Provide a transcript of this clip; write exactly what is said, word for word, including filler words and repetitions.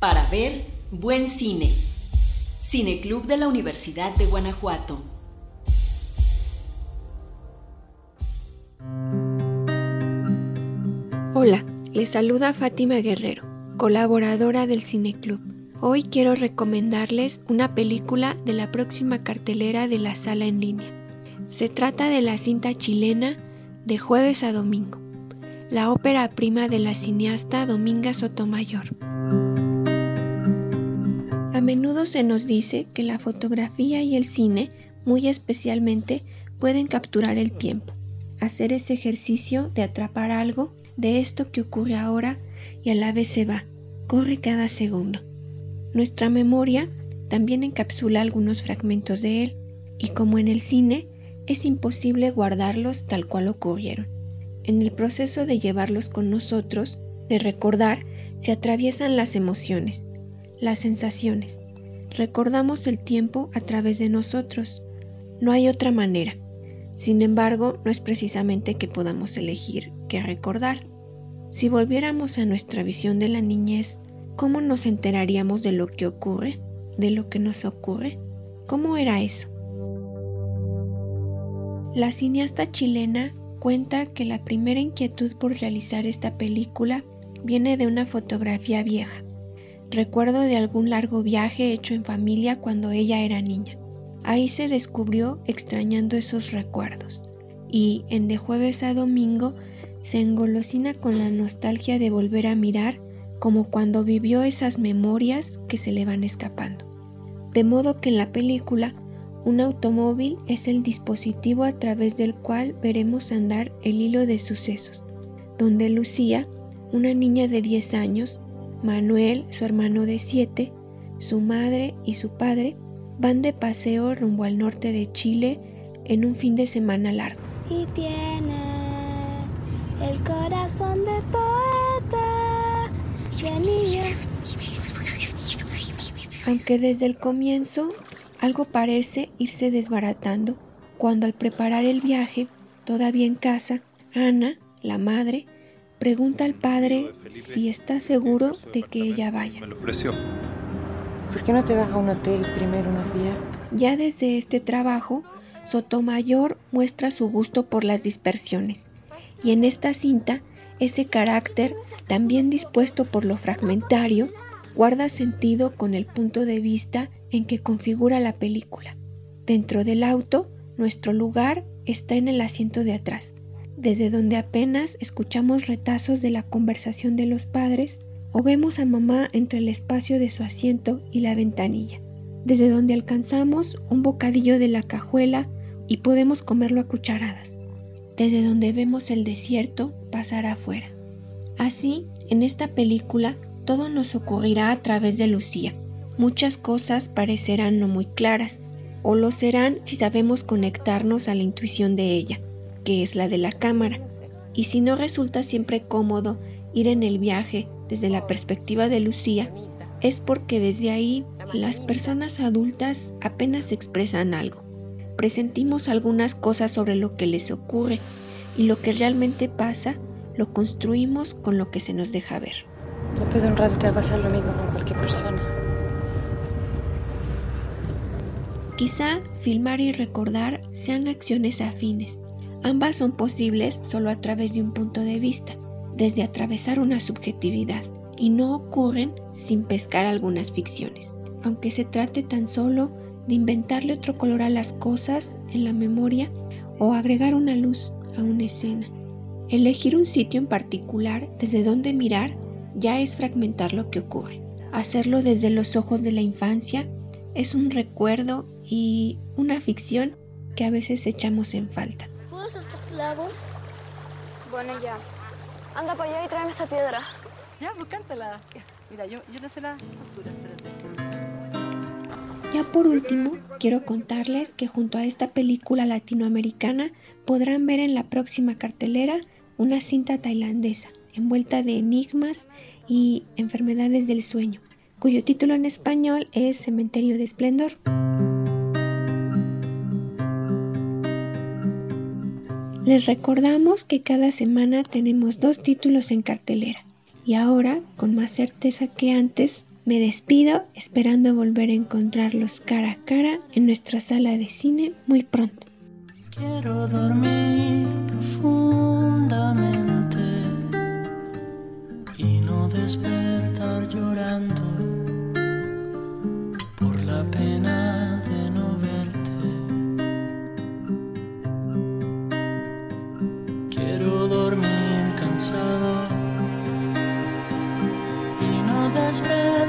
Para ver buen cine. Cineclub de la Universidad de Guanajuato. Hola, les saluda Fátima Guerrero, colaboradora del Cineclub. Hoy quiero recomendarles una película de la próxima cartelera de la sala en línea. Se trata de la cinta chilena De jueves a domingo, la ópera prima de la cineasta Dominga Sotomayor. A menudo se nos dice que la fotografía y el cine, muy especialmente, pueden capturar el tiempo, hacer ese ejercicio de atrapar algo de esto que ocurre ahora y a la vez se va, corre cada segundo. Nuestra memoria también encapsula algunos fragmentos de él, y como en el cine, es imposible guardarlos tal cual ocurrieron. En el proceso de llevarlos con nosotros, de recordar, se atraviesan las emociones, las sensaciones. Recordamos el tiempo a través de nosotros. No hay otra manera. Sin embargo, no es precisamente que podamos elegir qué recordar. Si volviéramos a nuestra visión de la niñez, ¿cómo nos enteraríamos de lo que ocurre? ¿De lo que nos ocurre? ¿Cómo era eso? La cineasta chilena cuenta que la primera inquietud por realizar esta película viene de una fotografía vieja. Recuerdo de algún largo viaje hecho en familia cuando ella era niña. Ahí se descubrió extrañando esos recuerdos. Y en De jueves a domingo se engolosina con la nostalgia de volver a mirar como cuando vivió esas memorias que se le van escapando. De modo que en la película, un automóvil es el dispositivo a través del cual veremos andar el hilo de sucesos, donde Lucía, una niña de diez años, Manuel, su hermano de siete, su madre y su padre van de paseo rumbo al norte de Chile en un fin de semana largo. Y tiene el corazón de poeta, de niña. Aunque desde el comienzo algo parece irse desbaratando, cuando al preparar el viaje, todavía en casa, Ana, la madre, pregunta al padre si está seguro de que ella vaya. Me lo ofreció. ¿Por qué no te vas a un hotel primero unos días? Ya desde este trabajo, Sotomayor muestra su gusto por las dispersiones, y en esta cinta, ese carácter, también dispuesto por lo fragmentario, guarda sentido con el punto de vista en que configura la película. Dentro del auto, nuestro lugar está en el asiento de atrás, desde donde apenas escuchamos retazos de la conversación de los padres o vemos a mamá entre el espacio de su asiento y la ventanilla, desde donde alcanzamos un bocadillo de la cajuela y podemos comerlo a cucharadas, desde donde vemos el desierto pasar afuera. Así, en esta película, todo nos ocurrirá a través de Lucía. Muchas cosas parecerán no muy claras, o lo serán si sabemos conectarnos a la intuición de ella, que es la de la cámara. Y si no resulta siempre cómodo ir en el viaje desde la perspectiva de Lucía, es porque desde ahí las personas adultas apenas expresan algo. Presentimos algunas cosas sobre lo que les ocurre, y lo que realmente pasa lo construimos con lo que se nos deja ver. Después de un rato te va a pasar lo mismo con cualquier persona. Quizá filmar y recordar sean acciones afines. Ambas son posibles solo a través de un punto de vista, desde atravesar una subjetividad, y no ocurren sin pescar algunas ficciones, aunque se trate tan solo de inventarle otro color a las cosas en la memoria o agregar una luz a una escena. Elegir un sitio en particular desde donde mirar ya es fragmentar lo que ocurre. Hacerlo desde los ojos de la infancia es un recuerdo y una ficción que a veces echamos en falta. ¿Puedo ser tu esclavo? Bueno, ya. Anda para allá y tráeme esa piedra. Ya, pues cántala. Mira, yo, yo te sé la factura, espérate. Ya por último, quiero contarles que junto a esta película latinoamericana podrán ver en la próxima cartelera una cinta tailandesa envuelta de enigmas y enfermedades del sueño, cuyo título en español es Cementerio de Esplendor. Les recordamos que cada semana tenemos dos títulos en cartelera y ahora, con más certeza que antes, Me despido esperando volver a encontrarlos cara a cara en nuestra sala de cine muy pronto. Quiero dormir profundamente y no despertar llorando por la pena de no verte. Quiero dormir cansado y no despertar